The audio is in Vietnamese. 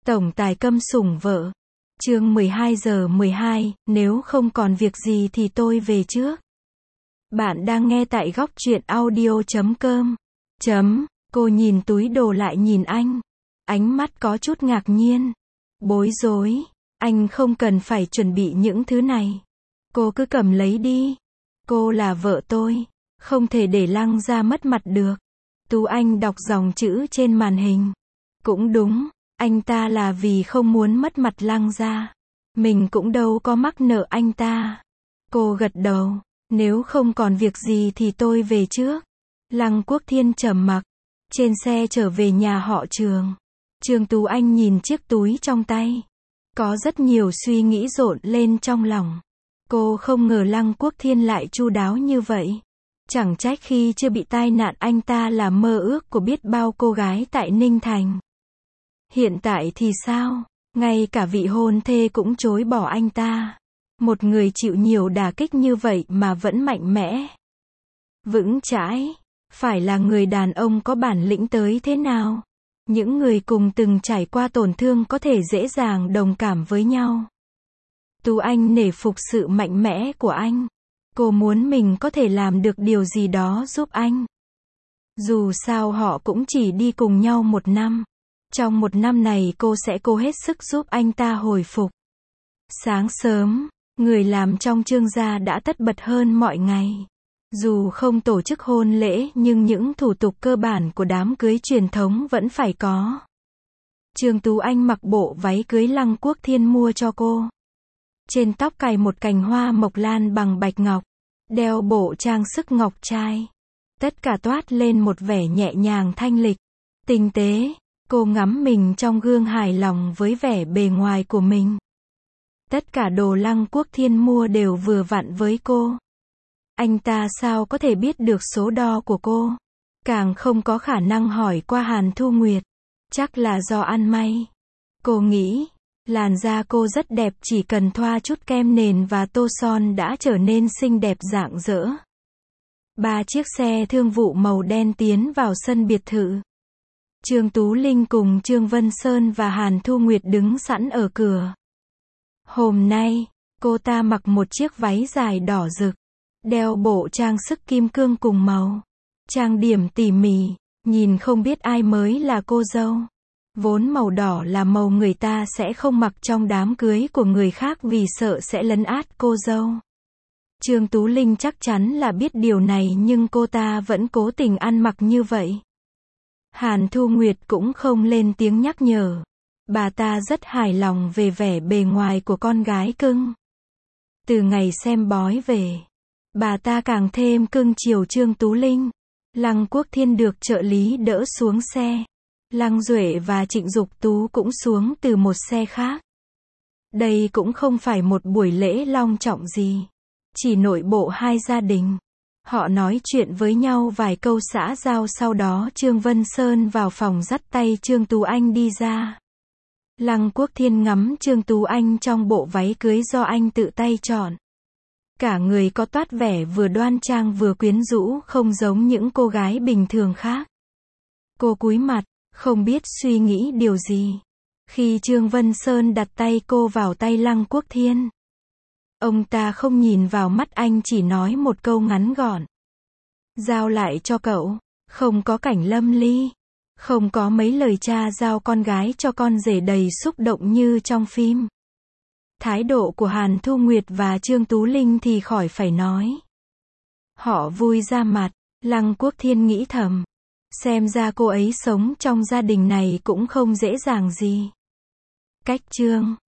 Tổng tài câm sủng vợ. Chương 12:12, nếu không còn việc gì thì tôi về trước. Bạn đang nghe tại góc truyện audio.com. Cô nhìn túi đồ lại nhìn anh. Ánh mắt có chút ngạc nhiên. Bối rối. Anh không cần phải chuẩn bị những thứ này. Cô cứ cầm lấy đi. Cô là vợ tôi. Không thể để Lăng Gia mất mặt được. Tú Anh đọc dòng chữ trên màn hình. Cũng đúng. Anh ta là vì không muốn mất mặt Lăng Gia. Mình cũng đâu có mắc nợ anh ta. Cô gật đầu. Nếu không còn việc gì thì tôi về trước. Lăng Quốc Thiên trầm mặc. Trên xe trở về nhà họ Trường. Trương Tú Anh nhìn chiếc túi trong tay. Có rất nhiều suy nghĩ rộn lên trong lòng. Cô không ngờ Lăng Quốc Thiên lại chu đáo như vậy. Chẳng trách khi chưa bị tai nạn anh ta là mơ ước của biết bao cô gái tại Ninh Thành. Hiện tại thì sao? Ngay cả vị hôn thê cũng chối bỏ anh ta. Một người chịu nhiều đả kích như vậy mà vẫn mạnh mẽ, vững chãi. Phải là người đàn ông có bản lĩnh tới thế nào? Những người cùng từng trải qua tổn thương có thể dễ dàng đồng cảm với nhau. Tú Anh nể phục sự mạnh mẽ của anh. Cô muốn mình có thể làm được điều gì đó giúp anh. Dù sao họ cũng chỉ đi cùng nhau 1 năm. Trong 1 năm này cô sẽ cố hết sức giúp anh ta hồi phục. Sáng sớm, người làm trong Trương gia đã tất bật hơn mọi ngày. Dù không tổ chức hôn lễ nhưng những thủ tục cơ bản của đám cưới truyền thống vẫn phải có. Trương Tú Anh mặc bộ váy cưới Lăng Quốc Thiên mua cho cô. Trên tóc cài một cành hoa mộc lan bằng bạch ngọc. Đeo bộ trang sức ngọc trai. Tất cả toát lên một vẻ nhẹ nhàng thanh lịch, tinh tế. Cô ngắm mình trong gương hài lòng với vẻ bề ngoài của mình. Tất cả đồ Lăng Quốc Thiên mua đều vừa vặn với cô. Anh ta sao có thể biết được số đo của cô? Càng không có khả năng hỏi qua Hàn Thu Nguyệt. Chắc là do ăn may. Cô nghĩ, làn da cô rất đẹp, chỉ cần thoa chút kem nền và tô son đã trở nên xinh đẹp rạng rỡ. 3 chiếc xe thương vụ màu đen tiến vào sân biệt thự. Trương Tú Linh cùng Trương Vân Sơn và Hàn Thu Nguyệt đứng sẵn ở cửa. Hôm nay, cô ta mặc một chiếc váy dài đỏ rực, đeo bộ trang sức kim cương cùng màu, trang điểm tỉ mỉ, nhìn không biết ai mới là cô dâu. Vốn màu đỏ là màu người ta sẽ không mặc trong đám cưới của người khác vì sợ sẽ lấn át cô dâu. Trương Tú Linh chắc chắn là biết điều này nhưng cô ta vẫn cố tình ăn mặc như vậy. Hàn Thu Nguyệt cũng không lên tiếng nhắc nhở. Bà ta rất hài lòng về vẻ bề ngoài của con gái cưng. Từ ngày xem bói về, bà ta càng thêm cưng chiều Trương Tú Linh. Lăng Quốc Thiên được trợ lý đỡ xuống xe. Lăng Duệ và Trịnh Dục Tú cũng xuống từ một xe khác. Đây cũng không phải một buổi lễ long trọng gì. Chỉ nội bộ hai gia đình. Họ nói chuyện với nhau vài câu xã giao, sau đó Trương Vân Sơn vào phòng dắt tay Trương Tú Anh đi ra. Lăng Quốc Thiên ngắm Trương Tú Anh trong bộ váy cưới do anh tự tay chọn. Cả người có toát vẻ vừa đoan trang vừa quyến rũ, không giống những cô gái bình thường khác. Cô cúi mặt, không biết suy nghĩ điều gì. Khi Trương Vân Sơn đặt tay cô vào tay Lăng Quốc Thiên, ông ta không nhìn vào mắt anh, chỉ nói một câu ngắn gọn. Giao lại cho cậu. Không có cảnh lâm ly. Không có mấy lời cha giao con gái cho con rể đầy xúc động như trong phim. Thái độ của Hàn Thu Nguyệt và Trương Tú Linh thì khỏi phải nói. Họ vui ra mặt. Lăng Quốc Thiên nghĩ thầm. Xem ra cô ấy sống trong gia đình này cũng không dễ dàng gì. Cách Trương